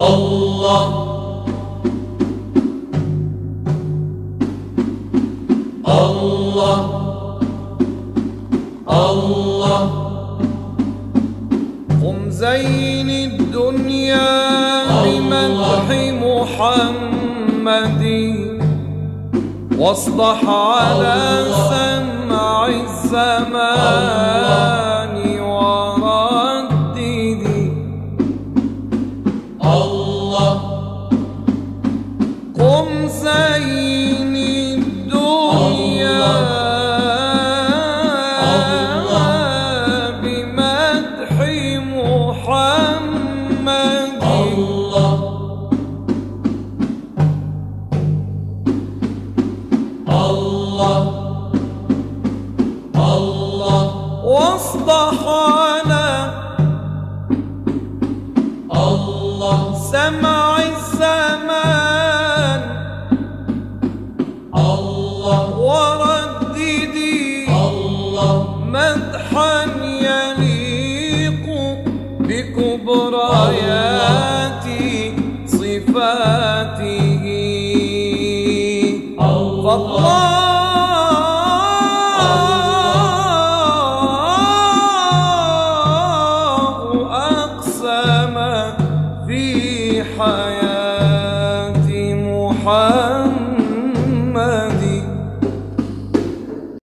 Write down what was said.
الله الله الله. قم زين الدنيا بمدح محمد واصدح على سمع الزمان وردد الله. قم زين الدنيا بمدح محمد الله الله الله. واصدح على الله سمع الزمان الله ورددي الله مدحا يليق بكبريات صفاته. الله. فالله